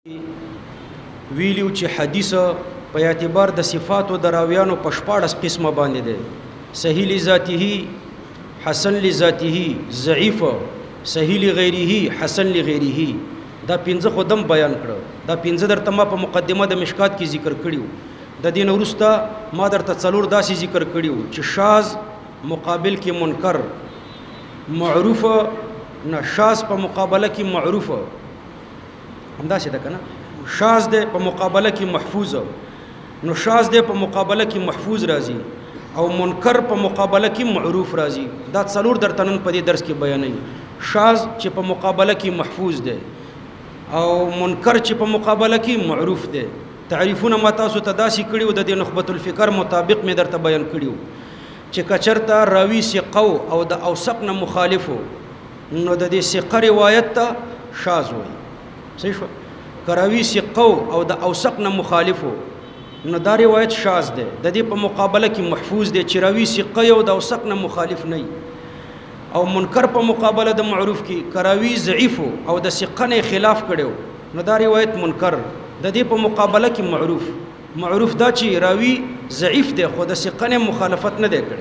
ویلیو چې حدیث په اعتبار د صفات او دراویانو په 14 قسمه باندې ده صحیح لذاته حسن لذاته ضعیف صحیح لغیره حسن لغیره دا 15 خودم بیان کړه دا 15 درته ما په مقدمه د مشکات کې ذکر کړیو د دین ورسته ما درته څلور داسې ذکر کړیو چې شاذ مقابل کې منکر معروف نه شاذ په مقابله کې معروف همدا څه ده کنه شاذ ده په مقابله کې محفوظ نو شاذ ده په مقابله کې محفوظ راځي او منکر په مقابله کې معروف راځي دا څلور درته نن په دې درس کې بیانوي شاذ چې په مقابله کې محفوظ ده او منکر چې په مقابله کې معروف ده تعریفونه ما تاسو ته داسې کړیو د دې نخبه الفکر مطابق مې درته بیان کړیو چې کچرته راوی ثقه او د اوثق نه مخالفو نو د دې ثقه روایت ته شاذ وایي صحیح شو کراوی ثقه او د اوثق نه مخالفو نو دا روایت شاذ ده د دې په مقابله کې محفوظ ده چې راوی ثقه او د اوثق نه مخالف نه او منکر په مقابله د معروف کې کراوی ضعیف او د ثقه نه خلاف کړو نو دا روایت منکر د دې په مقابله کې معروف دا چې راوی ضعیف ده خو د ثقه نه مخالفت نه ده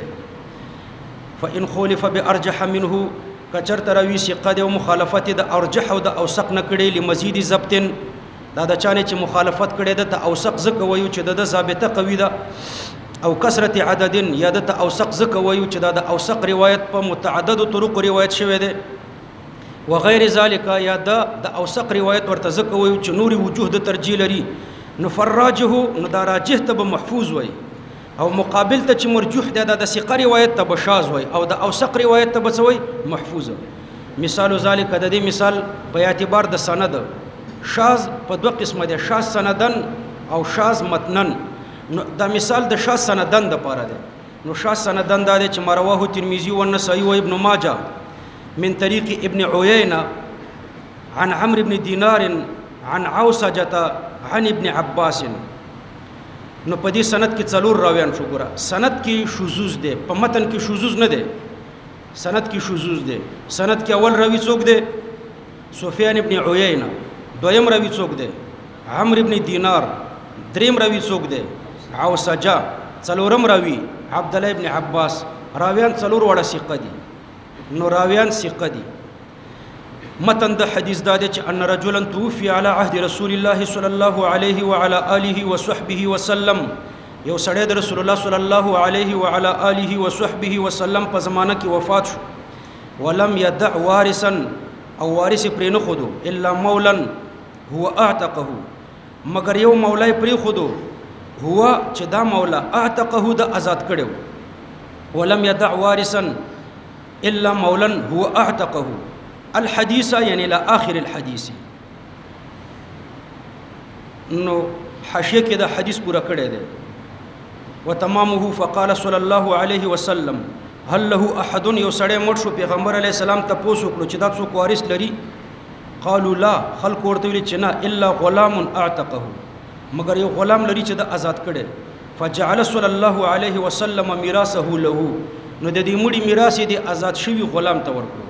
کړي فإن خولف بأرجح منه کچر تراوی ثقه د مخالفت د ارجح او د اوثق نه کړي لمزید ضبط دا د چانه چې مخالفت کړي د اوثق زکه وایو چې د ضابطه قوی ده او کثرت عدد یا د اوثق زکه وایو چې د اوثق روایت په متعدد طرق روایت شوی ده وغیر ذالک یا د اوثق روایت ورته زکه وایو چې نوري وجوه د ترجیح لري نو فراجه نو دا راجح ته محفوظ وای او مقابل ته چې مرجوح ده د ثقه روایت ته بشاذ وای او د اوثق روایت ته بسوي محفوظ مثال ذالک د دې مثال په اعتبار د سند شاذ په دوه قسمه ده شاذ سندن او شاذ متنن نو دا مثال د شاذ سندن د پاره ده نو شاذ سندن دا چې مرواه ترمذی او النسائی او ابن ماجه من طریق ابن عیینه عن عمرو بن دینار عن عوسجه عن ابن عباس نو په دې سند کې څلور راویان شو ګره سند کې شذوذ ده په متن کې شذوذ نه ده سند کې شذوذ ده سند کې اول راوی څوک ده سفیان ابن عیینه دویم راوی څوک ده عمرو ابن دینار دریم راوی څوک ده عوسجه څلورم راوی عبد الله ابن عباس راویان څلور وړه ثقه دي نو راویان ثقه دي متن د حدیث دا دی چې ان رجلا توفي على عهد رسول الله صلى الله عليه وعلى اله وصحبه وسلم یو سړی د رسول الله صلی الله علیه وعلى اله وصحبه وسلم په زمانہ کې وفات شو ولم يدع وارثا او وارث پرې نه خودو الا مولا هو اعتقه مگر یو مولای پرې خودو هو چې دا مولا اعتقه د آزاد کړو ولم يدع وارثا الا مولا هو اعتقه الحديث يعني الى اخر الحديث نو حاشیه کې دا حدیث پورا کړی دی وتمامه فقال صلى الله عليه وسلم هل له احد یو سړی مړ شو پیغمبر علی السلام ته پوښتنه وکړه چې دا څوک وارث لري قالوا لا خلق ورته ویل چې نه الا غلام اعتقه مگر یو غلام لري چې د آزاد کړي فجعل صلى الله عليه وسلم میراثه له نو د دې مړي میراث دی آزاد شوی غلام ته ورکړو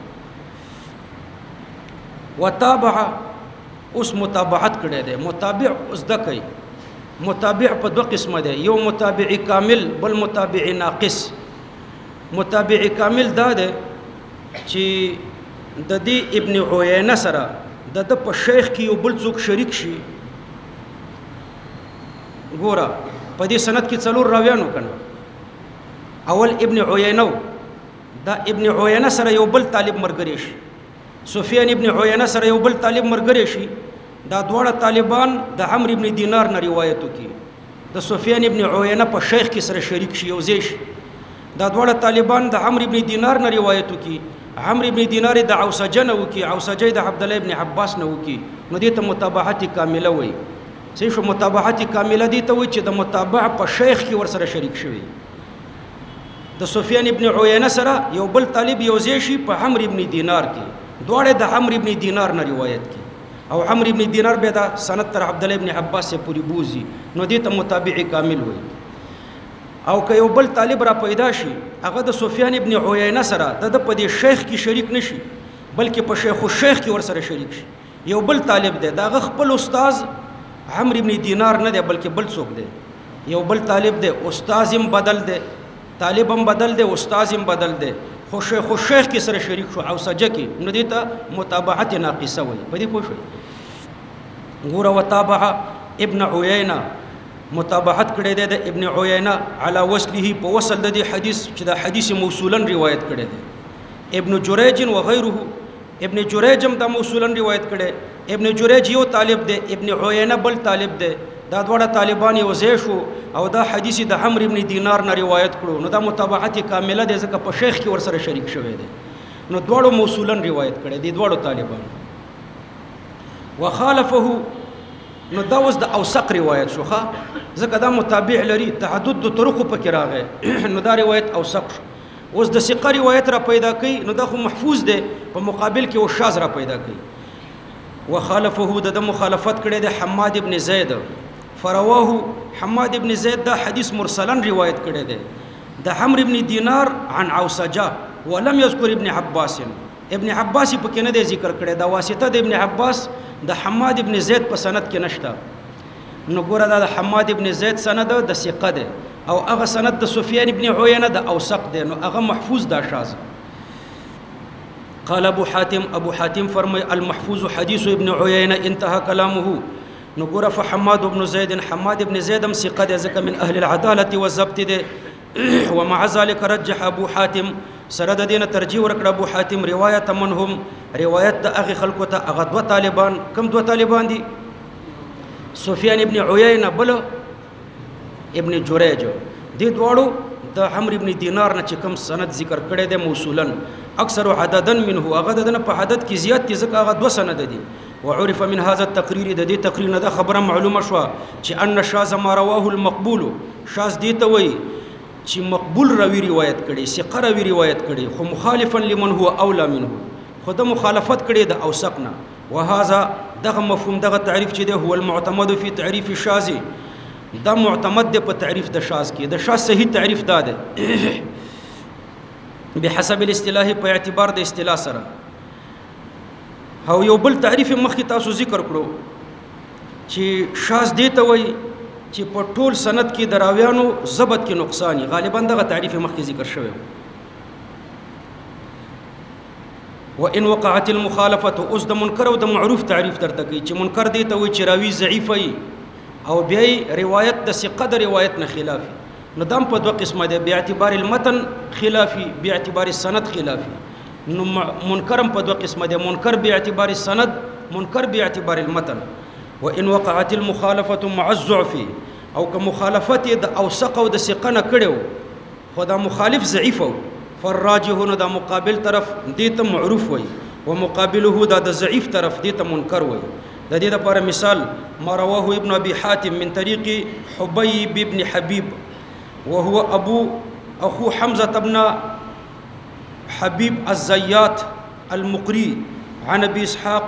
وتابع اوس متابعت کړي دي متابع اوس دکې متابع په دوه قسمه دي یو متابع کامل بل متابع ناقص متابع کامل دا ده چې د دې ابن عیینه سره د په شیخ کې یو بل څوک شریک شي ګوره په دې سند کې څلور راویانو کنه اول ابن عیینه دا ابن عیینه سره یو بل طالب مرګري شي سفیان ابن عیینه سره یو بل طالب مرګري شي دا دواړه طالبان د عمرو ابن دینار نه روایت کوي د سفیان ابن عیینه په شیخ کې سره شریک شي او زیش دا دواړه طالبان د عمرو ابن دینار نه روایت کوي عمرو ابن دینار د عوسجه نه وکي عوسجه د عبد الله ابن عباس نه وکي نو دې ته متابعت کامله وایي صحیح شو متابعت کامله دي ته وایي چې د متابع په شیخ کې ور سره شریک شوی د سفیان ابن عیینه سره یو بل طالب یو زیشي په عمرو ابن دینار کې دوړه د عمرو ابن دینار نه روایت کی او عمرو ابن دینار به دا سند تر عبد الله ابن عباس سے پوری بوزي نو دې ته متابع کامل وای او که یو بل طالب را پیدا شي هغه د سفیان ابن عیینه سره د په دې شیخ کې شریک نشي بلکې په شیخ الشیخ کې ور سره شریک شي یو بل طالب دی دا خپل استاد عمرو ابن دینار نه دی بلکې بل څوک دی یو بل طالب دی استاد هم بدل دی طالب هم بدل دی استاد هم بدل دی خو شیخ کې سره شریک شو او سجه کې نو دې ته متابعت ناقصه وایي په دې پوه شئ ګوره وتابع ابن عیینه متابعت کړی دی د ابن عیینه علی وصله په وصل د دې حدیث چې دا حدیث موصولا روایت کړی دی ابن جریج و غیره ابن جریج هم دا موصولا روایت کړي ابن جریج یو طالب دی ابن عیینه بل طالب دی دا دواړه طالبان یو ځای شو او دا حدیث د عمرو ابن دینار نه روایت کړو نو دا متابعت کامله دی ځکه په شیخ کې ورسره شریک شوی دی نو دواړو موصولا روایت کړي دي دواړو طالبان وخالفه نو دا اوس د اوثق روایت شو ځکه دا متابع لري تعدد د طرق په کې راغی نو دا روایت اوثق شو اوس د ثقه روایت را پیدا کوي نو دا خو محفوظ دی په مقابل کې او شاذ را پیدا کوي وخالفه د مخالفت کړي د حماد ابن زید فرواه حماد ابن زید دا حدیث مرسلا روایت کړي دی د عمرو ابن دینار عن عوسجه ولم يذكر ابن عباس ابن عباس په کې نه دی ذکر کړي دا واسطه د ابن عباس د حماد ابن زید په سند کې نشته نو ګوره دا د حماد ابن زید سند د ثقه دی او هغه سند د سفیان ابن عیینه د اوثق دی نو هغه محفوظ دا شاذ قال ابو حاتم فرمای المحفوظ حديث ابن عيينة انتهى كلامه نقول فحماد بن زيد حماد بن زيد ثقة ذاك من أهل العدالة والضبط ده ومع ذلك رجح أبو حاتم سرد دين ترجيح ورکړ ابو حاتم رواية منهم رواية د اغه خلقو ته اغه دو طالبان کم دو طالبان دي سفيان ابن عيينة بل ابن جريج دي دوړو د عمرو ابن دینار نه چې کوم سند ذکر کړي د موصولا اکثر عددا منه عددنا په عدد کې زیات دي ځکه هغه 2 سند دي وعرف من هذا التقرير د دې تقریر نه د خبره معلومه شو چې ان شاذ ما رواه المقبول شاذ دي ته وي چې مقبول راوي روایت کړي ثقه راوي روایت کړي خو مخالفا لمن هو اولى منه خود مخالفت کړي د اوثقنا وهذا دغه مفهوم دغه تعریف چې ده هو المعتمد في تعريف الشاذ دا معتمد ده په تعریف د شاذ کې د شاذ صحیح تعریف دا ده بحسب الاصطلاح په اعتبار د اصطلاح سره او یو بل تعریف مخکې تاسو ذکر کړو چې شاذ دی ته وایي چې په ټول سند کې دراویانو ضبط کې نقصان غالبا دغه تعریف مخکې ذکر شوی وان وقعت المخالفه اوس د منکر او د معروف تعریف درته کوي چې منکر دی ته وایي چې راوی ضعیف وي او بیا روایت د ثقه د روایت نه خلافي نو دام په دوه قسمه ده باعتبار المتن خلافي باعتبار السند خلافي نو منکرم په دوه قسمه ده منکر باعتبار السند منکر باعتبار المتن وان وقعت المخالفه مع الضعف او که مخالفت د اوثق او د ثقه نه کړو خو دا مخالف ضعیف فالراجح نو د مقابل طرف دې ته معروف وي ومقابله د ضعیف طرف دې ته منکر وي د دې لپاره مثال ما رواه ابن ابي حاتم من طريق حبيب بن حبيب وهو اخو حمزه بن حبيب الزيات المقري عن ابي اسحاق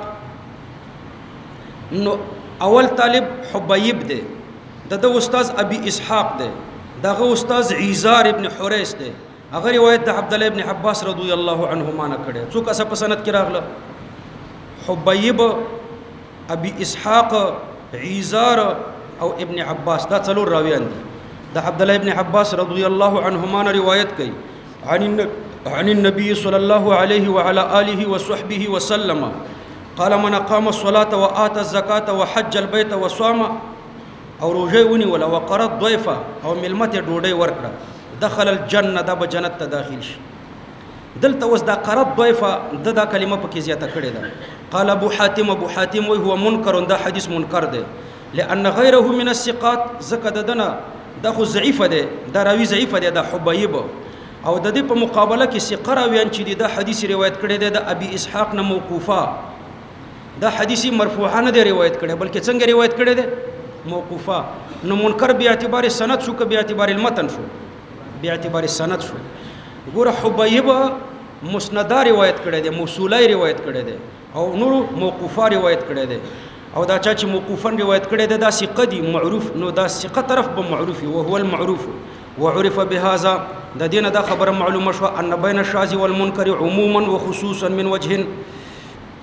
نو اول طالب حبيب ده د استاد ابي اسحاق ده دغه استاد عيزار ابن حريث ده هغه روایت د عبد الله ابن عباس رضی الله عنهما نه کړي څوک اسه په سند کې راغله حبيب ابي اسحاق عيزار او ابن عباس دا څلور راویان دي د عبد الله ابن عباس رضی الله عنهما روایت کوي عن النبي صلى الله عليه وعلى اله وصحبه وسلم قال من قام الصلاه واتى الزكاه وحج البيت وصام او روجوني ولا وقرض ضيفا او ملمته ډوډۍ ورکړه دخل الجنه دا به جنت ته داخل شي دلته وس دا قرض ضيفا دا کلمه پکې زیاته کړې ده قال ابو حاتم وهو منكر دا حدیث منکر ده لان غيره من الثقات زکددنا دا خو ضعیف ده دا راوی ضعیف ده دا حبیب او د دې په مقابله کې ثقه راویان چې دا حدیث روایت کړي ده د ابي اسحاق نه موقوفه دا حدیث مرفوعه نه دی روایت کړي بلکې څنګه روایت کړي ده موقوفه نو منکر به اعتبار سند شو که به اعتبار المتن شو به اعتبار سند شو ګوره حبیب مسنده روایت کړي ده موصوله روایت کړي ده او نور موقوفه روایت کړي ده او دا چې موقوفن روایت کړي ده دا ثقه دي معروف نو دا ثقه طرف به معروف او هو المعروف وعرف بهذا د دینه دا خبره معلومه شو ان بین الشاذ والمنکر عموما وخصوصا من وجه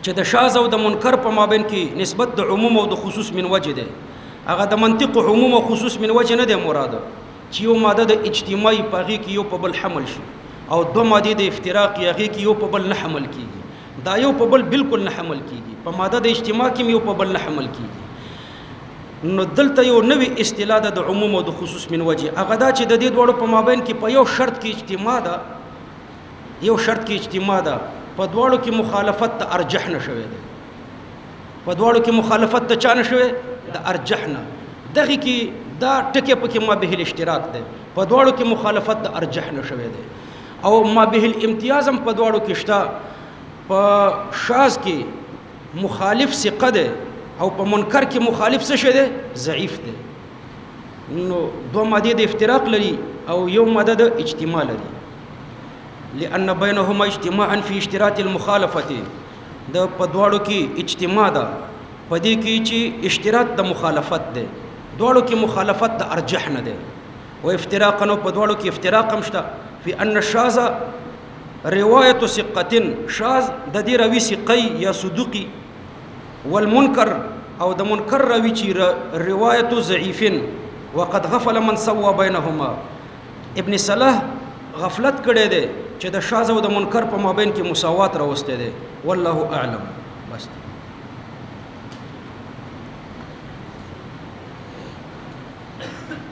چې د شاذ او د منکر په مابین کې نسبت د عموم او د خصوص من وجه ده هغه د منطق عموم او خصوص من وجه نه ده مراد چې یو ماده د اجتماعي پاغي کې یو په بل حمل شي او دو ماده د افتراق یغه کې یو په بل نه حمل کیږي دا یو په بل بالکل نه حمل کیږي په ماده د اجتماع کې یو په بل نه حمل کیږي نو دلته یو نوې اصطلاح د عموم او د خصوص من وجه هغه دا چې د دې دوړو په مابین کې په یو شرط کې اجتماع ده یو شرط کې اجتماع ده په دوړو کې مخالفت د ارجح نشوي ده په دوړو کې مخالفت د چا نشوي د ارجح نه دغه کې دا ټکي پکې ما به الاشتراک ده په دوړو کې مخالفت د ارجح نشوي ده او ما به الامتیاز هم په دوړو کې شته په شاذ کې مخالف ثقه ده او په منکر کې مخالف څه شه ده ضعیف ده نو دوه ماده د افتراق لري او یو ماده د اجتماع لري لأن بينهما اجتماعا في اشتراط المخالفه د په دواړو کې اجتماع ده په دې کې چې اشتراط د مخالفت ده دواړو کې مخالفت د ارجح نه ده او افتراقا په دواړو کې افتراق هم شته في ان الشاذ روایت ثقه شاذ د دې راوي ثقي یا صدوقي والمنکر او د منکر راوي چې روایت ضعیف وقد غفل من سوى بينهما ابن صلاح غفلت کړي دي چې د شاذ او د منکر په مابین کې مساوات راوسته دي والله اعلم بس